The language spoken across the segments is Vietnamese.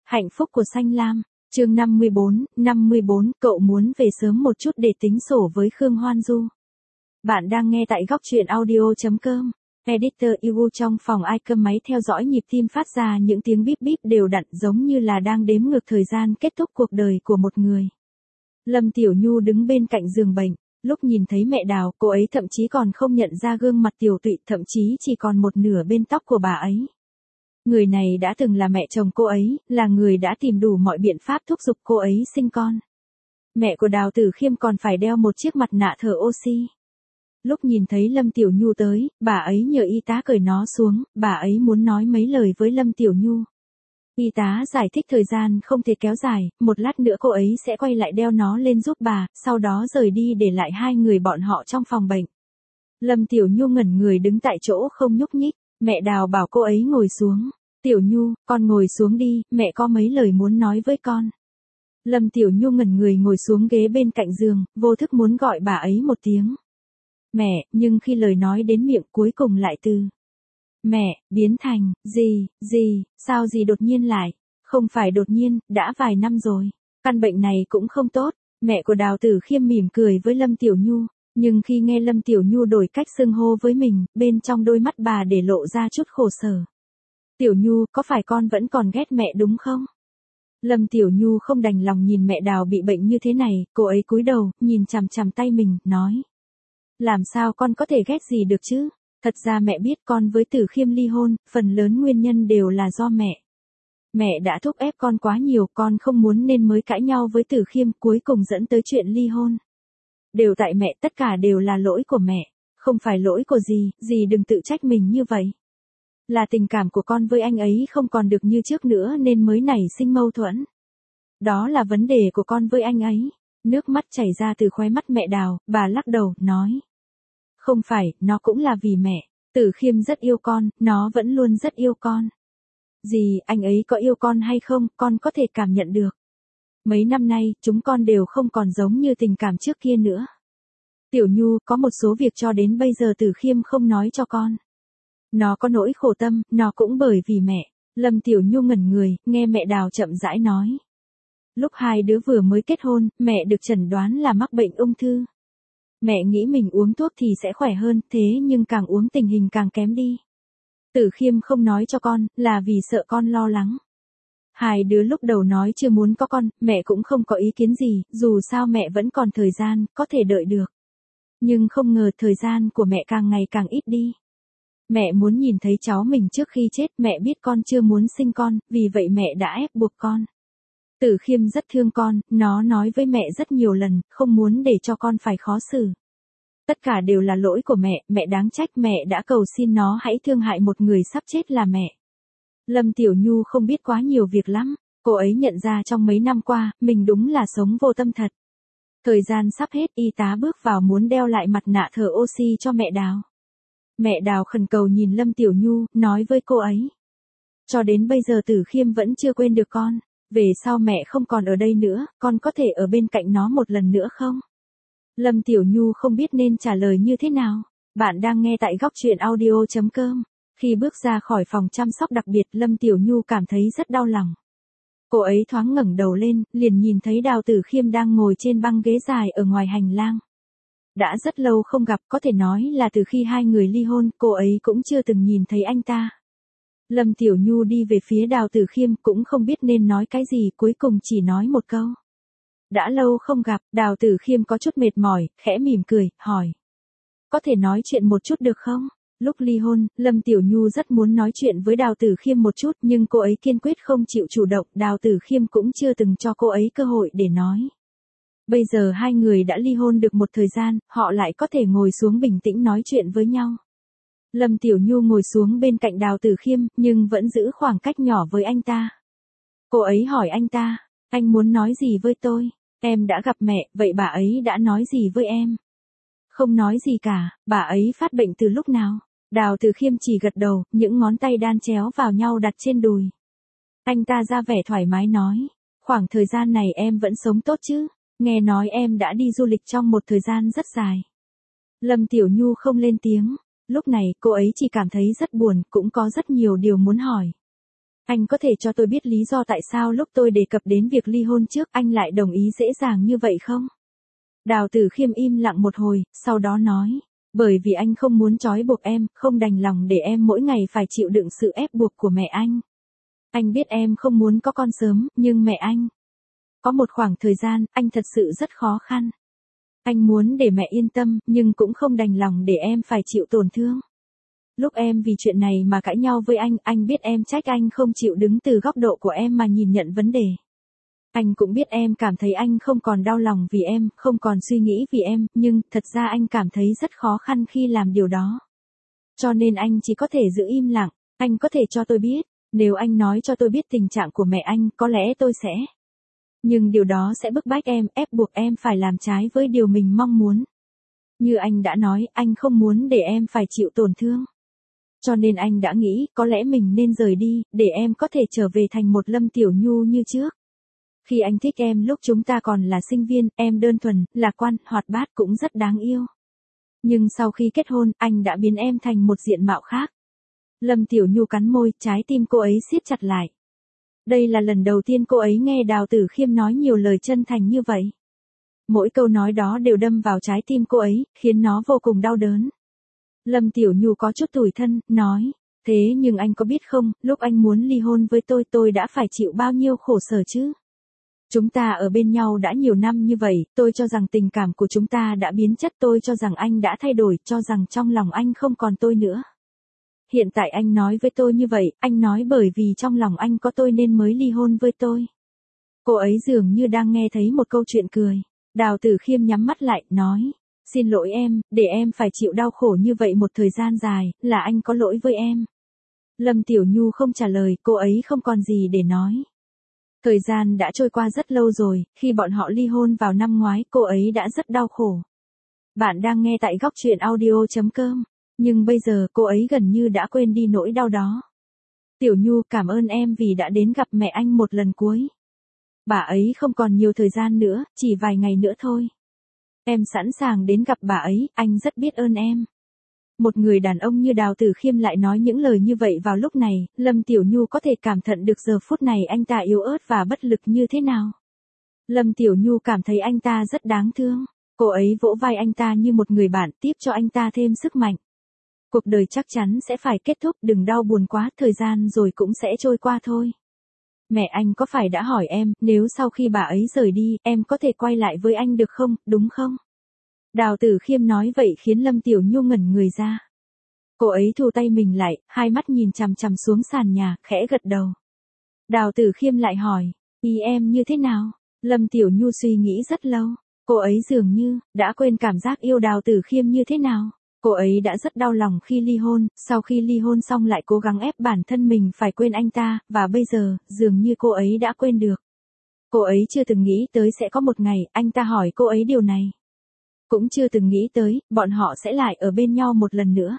Hạnh phúc của Xanh Lam, chương 54, cậu muốn về sớm một chút để tính sổ với Khương Hoan Du. Bạn đang nghe tại góc truyện audio.com. Editor Igu trong phòng ai câm máy theo dõi nhịp tim phát ra những tiếng bíp bíp đều đặn giống như là đang đếm ngược thời gian kết thúc cuộc đời của một người. Lâm Tiểu Nhu đứng bên cạnh giường bệnh, lúc nhìn thấy mẹ Đào, cô ấy thậm chí còn không nhận ra gương mặt tiều tụy, thậm chí chỉ còn một nửa bên tóc của bà ấy. Người này đã từng là mẹ chồng cô ấy, là người đã tìm đủ mọi biện pháp thúc giục cô ấy sinh con. Mẹ của Đào Tử Khiêm còn phải đeo một chiếc mặt nạ thở oxy. Lúc nhìn thấy Lâm Tiểu Nhu tới, bà ấy nhờ y tá cởi nó xuống, bà ấy muốn nói mấy lời với Lâm Tiểu Nhu. Y tá giải thích thời gian không thể kéo dài, một lát nữa cô ấy sẽ quay lại đeo nó lên giúp bà, sau đó rời đi để lại hai người bọn họ trong phòng bệnh. Lâm Tiểu Nhu ngẩn người đứng tại chỗ không nhúc nhích, mẹ Đào bảo cô ấy ngồi xuống. Tiểu Nhu, con ngồi xuống đi, mẹ có mấy lời muốn nói với con. Lâm Tiểu Nhu ngẩn người ngồi xuống ghế bên cạnh giường, vô thức muốn gọi bà ấy một tiếng. Mẹ, nhưng khi lời nói đến miệng cuối cùng lại từ mẹ, biến thành, sao gì đột nhiên lại, không phải đột nhiên, đã vài năm rồi, căn bệnh này cũng không tốt, mẹ của Đào Tử Khiêm mỉm cười với Lâm Tiểu Nhu, nhưng khi nghe Lâm Tiểu Nhu đổi cách xưng hô với mình, bên trong đôi mắt bà để lộ ra chút khổ sở. Tiểu Nhu, có phải con vẫn còn ghét mẹ đúng không? Lâm Tiểu Nhu không đành lòng nhìn mẹ Đào bị bệnh như thế này, cô ấy cúi đầu, nhìn chằm chằm tay mình, nói. Làm sao con có thể ghét gì được chứ? Thật ra mẹ biết con với Tử Khiêm ly hôn, phần lớn nguyên nhân đều là do mẹ. Mẹ đã thúc ép con quá nhiều, con không muốn nên mới cãi nhau với Tử Khiêm, cuối cùng dẫn tới chuyện ly hôn. Đều tại mẹ, tất cả đều là lỗi của mẹ, không phải lỗi của dì đừng tự trách mình như vậy. Là tình cảm của con với anh ấy không còn được như trước nữa nên mới nảy sinh mâu thuẫn. Đó là vấn đề của con với anh ấy. Nước mắt chảy ra từ khóe mắt mẹ Đào, bà lắc đầu, nói. Không phải, nó cũng là vì mẹ. Tử Khiêm rất yêu con, nó vẫn luôn rất yêu con. Dì, anh ấy có yêu con hay không, con có thể cảm nhận được. Mấy năm nay, chúng con đều không còn giống như tình cảm trước kia nữa. Tiểu Nhu, có một số việc cho đến bây giờ Tử Khiêm không nói cho con. Nó có nỗi khổ tâm, nó cũng bởi vì mẹ. Lâm Tiểu Nhu ngẩn người, nghe mẹ Đào chậm rãi nói. Lúc hai đứa vừa mới kết hôn, mẹ được chẩn đoán là mắc bệnh ung thư. Mẹ nghĩ mình uống thuốc thì sẽ khỏe hơn, thế nhưng càng uống tình hình càng kém đi. Tử Khiêm không nói cho con, là vì sợ con lo lắng. Hai đứa lúc đầu nói chưa muốn có con, mẹ cũng không có ý kiến gì, dù sao mẹ vẫn còn thời gian, có thể đợi được. Nhưng không ngờ thời gian của mẹ càng ngày càng ít đi. Mẹ muốn nhìn thấy cháu mình trước khi chết, mẹ biết con chưa muốn sinh con, vì vậy mẹ đã ép buộc con. Tử Khiêm rất thương con, nó nói với mẹ rất nhiều lần, không muốn để cho con phải khó xử. Tất cả đều là lỗi của mẹ đáng trách, mẹ đã cầu xin nó hãy thương hại một người sắp chết là mẹ. Lâm Tiểu Nhu không biết quá nhiều việc lắm, cô ấy nhận ra trong mấy năm qua, mình đúng là sống vô tâm thật. Thời gian sắp hết, y tá bước vào muốn đeo lại mặt nạ thở oxy cho mẹ Đào. Mẹ Đào khẩn cầu nhìn Lâm Tiểu Nhu, nói với cô ấy. Cho đến bây giờ Tử Khiêm vẫn chưa quên được con. Về sau mẹ không còn ở đây nữa, con có thể ở bên cạnh nó một lần nữa không? Lâm Tiểu Nhu không biết nên trả lời như thế nào. Bạn đang nghe tại góc truyện audio.com. Khi bước ra khỏi phòng chăm sóc đặc biệt, Lâm Tiểu Nhu cảm thấy rất đau lòng. Cô ấy thoáng ngẩng đầu lên, liền nhìn thấy Đào Tử Khiêm đang ngồi trên băng ghế dài ở ngoài hành lang. Đã rất lâu không gặp, có thể nói là từ khi hai người ly hôn, cô ấy cũng chưa từng nhìn thấy anh ta. Lâm Tiểu Nhu đi về phía Đào Tử Khiêm, cũng không biết nên nói cái gì, cuối cùng chỉ nói một câu. Đã lâu không gặp, Đào Tử Khiêm có chút mệt mỏi, khẽ mỉm cười, hỏi. Có thể nói chuyện một chút được không? Lúc ly hôn, Lâm Tiểu Nhu rất muốn nói chuyện với Đào Tử Khiêm một chút, nhưng cô ấy kiên quyết không chịu chủ động, Đào Tử Khiêm cũng chưa từng cho cô ấy cơ hội để nói. Bây giờ hai người đã ly hôn được một thời gian, họ lại có thể ngồi xuống bình tĩnh nói chuyện với nhau. Lâm Tiểu Nhu ngồi xuống bên cạnh Đào Tử Khiêm, nhưng vẫn giữ khoảng cách nhỏ với anh ta. Cô ấy hỏi anh ta, anh muốn nói gì với tôi? Em đã gặp mẹ, vậy bà ấy đã nói gì với em? Không nói gì cả, bà ấy phát bệnh từ lúc nào? Đào Tử Khiêm chỉ gật đầu, những ngón tay đan chéo vào nhau đặt trên đùi. Anh ta ra vẻ thoải mái nói, khoảng thời gian này em vẫn sống tốt chứ? Nghe nói em đã đi du lịch trong một thời gian rất dài. Lâm Tiểu Nhu không lên tiếng. Lúc này, cô ấy chỉ cảm thấy rất buồn, cũng có rất nhiều điều muốn hỏi. Anh có thể cho tôi biết lý do tại sao lúc tôi đề cập đến việc ly hôn trước anh lại đồng ý dễ dàng như vậy không? Đào Tử Khiêm im lặng một hồi, sau đó nói. Bởi vì anh không muốn trói buộc em, không đành lòng để em mỗi ngày phải chịu đựng sự ép buộc của mẹ anh. Anh biết em không muốn có con sớm, nhưng mẹ anh. Có một khoảng thời gian, anh thật sự rất khó khăn. Anh muốn để mẹ yên tâm, nhưng cũng không đành lòng để em phải chịu tổn thương. Lúc em vì chuyện này mà cãi nhau với anh biết em trách anh không chịu đứng từ góc độ của em mà nhìn nhận vấn đề. Anh cũng biết em cảm thấy anh không còn đau lòng vì em, không còn suy nghĩ vì em, nhưng thật ra anh cảm thấy rất khó khăn khi làm điều đó. Cho nên anh chỉ có thể giữ im lặng, anh có thể cho tôi biết, nếu anh nói cho tôi biết tình trạng của mẹ anh, có lẽ tôi sẽ. Nhưng điều đó sẽ bức bách em, ép buộc em phải làm trái với điều mình mong muốn. Như anh đã nói, anh không muốn để em phải chịu tổn thương. Cho nên anh đã nghĩ, có lẽ mình nên rời đi, để em có thể trở về thành một Lâm Tiểu Nhu như trước. Khi anh thích em lúc chúng ta còn là sinh viên, em đơn thuần, lạc quan, hoạt bát cũng rất đáng yêu. Nhưng sau khi kết hôn, anh đã biến em thành một diện mạo khác. Lâm Tiểu Nhu cắn môi, trái tim cô ấy siết chặt lại. Đây là lần đầu tiên cô ấy nghe Đào Tử Khiêm nói nhiều lời chân thành như vậy. Mỗi câu nói đó đều đâm vào trái tim cô ấy, khiến nó vô cùng đau đớn. Lâm Tiểu Nhu có chút tủi thân, nói, thế nhưng anh có biết không, lúc anh muốn ly hôn với tôi đã phải chịu bao nhiêu khổ sở chứ? Chúng ta ở bên nhau đã nhiều năm như vậy, tôi cho rằng tình cảm của chúng ta đã biến chất, tôi cho rằng anh đã thay đổi, cho rằng trong lòng anh không còn tôi nữa. Hiện tại anh nói với tôi như vậy, anh nói bởi vì trong lòng anh có tôi nên mới ly hôn với tôi. Cô ấy dường như đang nghe thấy một câu chuyện cười. Đào Tử Khiêm nhắm mắt lại, nói, xin lỗi em, để em phải chịu đau khổ như vậy một thời gian dài, là anh có lỗi với em. Lâm Tiểu Nhu không trả lời, cô ấy không còn gì để nói. Thời gian đã trôi qua rất lâu rồi, khi bọn họ ly hôn vào năm ngoái, cô ấy đã rất đau khổ. Bạn đang nghe tại góc truyện audio.com, nhưng bây giờ cô ấy gần như đã quên đi nỗi đau đó. Tiểu Nhu, cảm ơn em vì đã đến gặp mẹ anh một lần cuối. Bà ấy không còn nhiều thời gian nữa, chỉ vài ngày nữa thôi. Em sẵn sàng đến gặp bà ấy, anh rất biết ơn em. Một người đàn ông như Đào Tử Khiêm lại nói những lời như vậy vào lúc này, Lâm Tiểu Nhu có thể cảm nhận được giờ phút này anh ta yếu ớt và bất lực như thế nào. Lâm Tiểu Nhu cảm thấy anh ta rất đáng thương. Cô ấy vỗ vai anh ta như một người bạn, tiếp cho anh ta thêm sức mạnh. Cuộc đời chắc chắn sẽ phải kết thúc, đừng đau buồn quá, thời gian rồi cũng sẽ trôi qua thôi. Mẹ anh có phải đã hỏi em, nếu sau khi bà ấy rời đi, em có thể quay lại với anh được không, đúng không? Đào Tử Khiêm nói vậy khiến Lâm Tiểu Nhu ngẩn người ra. Cô ấy thu tay mình lại, hai mắt nhìn chằm chằm xuống sàn nhà, khẽ gật đầu. Đào Tử Khiêm lại hỏi, ý em như thế nào? Lâm Tiểu Nhu suy nghĩ rất lâu. Cô ấy dường như đã quên cảm giác yêu Đào Tử Khiêm như thế nào. Cô ấy đã rất đau lòng khi ly hôn, sau khi ly hôn xong lại cố gắng ép bản thân mình phải quên anh ta, và bây giờ, dường như cô ấy đã quên được. Cô ấy chưa từng nghĩ tới sẽ có một ngày, anh ta hỏi cô ấy điều này. Cũng chưa từng nghĩ tới, bọn họ sẽ lại ở bên nhau một lần nữa.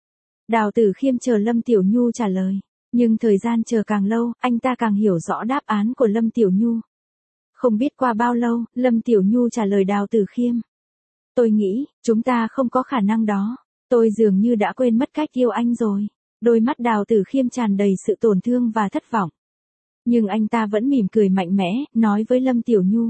Đào Tử Khiêm chờ Lâm Tiểu Nhu trả lời. Nhưng thời gian chờ càng lâu, anh ta càng hiểu rõ đáp án của Lâm Tiểu Nhu. Không biết qua bao lâu, Lâm Tiểu Nhu trả lời Đào Tử Khiêm. Tôi nghĩ, chúng ta không có khả năng đó. Tôi dường như đã quên mất cách yêu anh rồi. Đôi mắt Đào Tử Khiêm tràn đầy sự tổn thương và thất vọng. Nhưng anh ta vẫn mỉm cười mạnh mẽ, nói với Lâm Tiểu Nhu.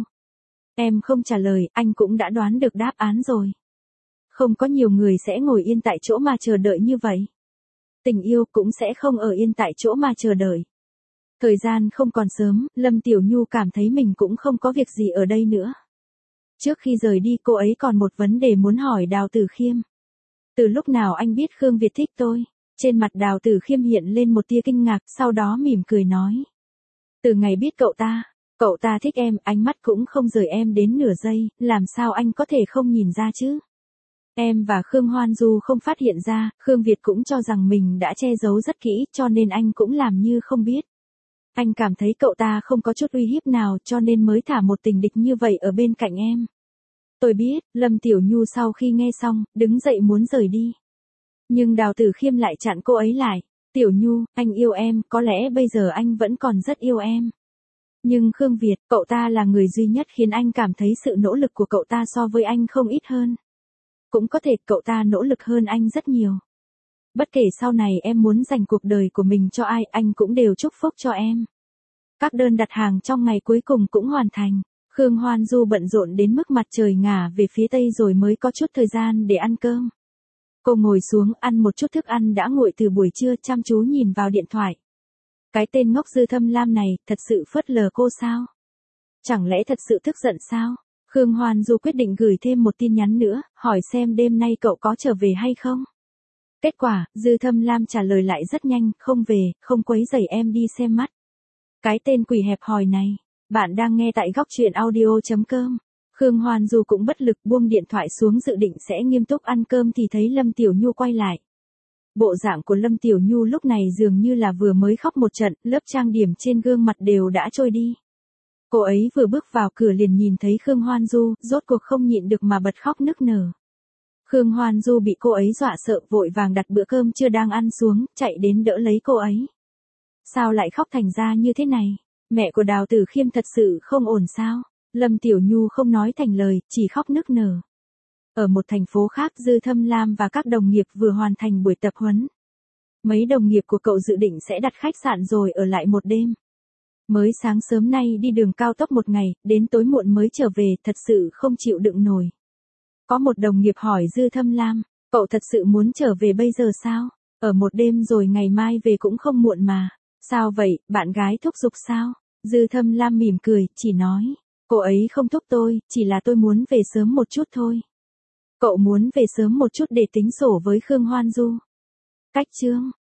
Em không trả lời, anh cũng đã đoán được đáp án rồi. Không có nhiều người sẽ ngồi yên tại chỗ mà chờ đợi như vậy. Tình yêu cũng sẽ không ở yên tại chỗ mà chờ đợi. Thời gian không còn sớm, Lâm Tiểu Nhu cảm thấy mình cũng không có việc gì ở đây nữa. Trước khi rời đi cô ấy còn một vấn đề muốn hỏi Đào Tử Khiêm. Từ lúc nào anh biết Khương Việt thích tôi? Trên mặt Đào Tử Khiêm hiện lên một tia kinh ngạc, sau đó mỉm cười nói. Từ ngày biết cậu ta thích em, ánh mắt cũng không rời em đến nửa giây, làm sao anh có thể không nhìn ra chứ? Em và Khương Hoan Du không phát hiện ra, Khương Việt cũng cho rằng mình đã che giấu rất kỹ, cho nên anh cũng làm như không biết. Anh cảm thấy cậu ta không có chút uy hiếp nào cho nên mới thả một tình địch như vậy ở bên cạnh em. Tôi biết, Lâm Tiểu Nhu sau khi nghe xong, đứng dậy muốn rời đi. Nhưng Đào Tử Khiêm lại chặn cô ấy lại. Tiểu Nhu, anh yêu em, có lẽ bây giờ anh vẫn còn rất yêu em. Nhưng Khương Việt, cậu ta là người duy nhất khiến anh cảm thấy sự nỗ lực của cậu ta so với anh không ít hơn. Cũng có thể cậu ta nỗ lực hơn anh rất nhiều. Bất kể sau này em muốn dành cuộc đời của mình cho ai, anh cũng đều chúc phúc cho em. Các đơn đặt hàng trong ngày cuối cùng cũng hoàn thành. Khương Hoan Du bận rộn đến mức mặt trời ngả về phía tây rồi mới có chút thời gian để ăn cơm. Cô ngồi xuống ăn một chút thức ăn đã nguội từ buổi trưa, chăm chú nhìn vào điện thoại. Cái tên ngốc Dư Thâm Lam này thật sự phớt lờ cô sao? Chẳng lẽ thật sự tức giận sao? Khương Hoan Du quyết định gửi thêm một tin nhắn nữa, hỏi xem đêm nay cậu có trở về hay không? Kết quả, Dư Thâm Lam trả lời lại rất nhanh, không về, không quấy rầy em đi xem mắt. Cái tên quỷ hẹp hòi này, bạn đang nghe tại góc truyện audio.com. Khương Hoan Du cũng bất lực buông điện thoại xuống dự định sẽ nghiêm túc ăn cơm thì thấy Lâm Tiểu Nhu quay lại. Bộ dạng của Lâm Tiểu Nhu lúc này dường như là vừa mới khóc một trận, lớp trang điểm trên gương mặt đều đã trôi đi. Cô ấy vừa bước vào cửa liền nhìn thấy Khương Hoan Du, rốt cuộc không nhịn được mà bật khóc nức nở. Khương Hoan Du bị cô ấy dọa sợ, vội vàng đặt bữa cơm chưa đang ăn xuống, chạy đến đỡ lấy cô ấy. Sao lại khóc thành ra như thế này? Mẹ của Đào Tử Khiêm thật sự không ổn sao? Lâm Tiểu Nhu không nói thành lời, chỉ khóc nức nở. Ở một thành phố khác, Dư Thâm Lam và các đồng nghiệp vừa hoàn thành buổi tập huấn. Mấy đồng nghiệp của cậu dự định sẽ đặt khách sạn rồi ở lại một đêm. Mới sáng sớm nay đi đường cao tốc một ngày, đến tối muộn mới trở về, thật sự không chịu đựng nổi. Có một đồng nghiệp hỏi Dư Thâm Lam, cậu thật sự muốn trở về bây giờ sao? Ở một đêm rồi ngày mai về cũng không muộn mà. Sao vậy, bạn gái thúc giục sao? Dư Thâm Lam mỉm cười, chỉ nói, cô ấy không thúc tôi, chỉ là tôi muốn về sớm một chút thôi. Cậu muốn về sớm một chút để tính sổ với Khương Hoan Du. Cách chương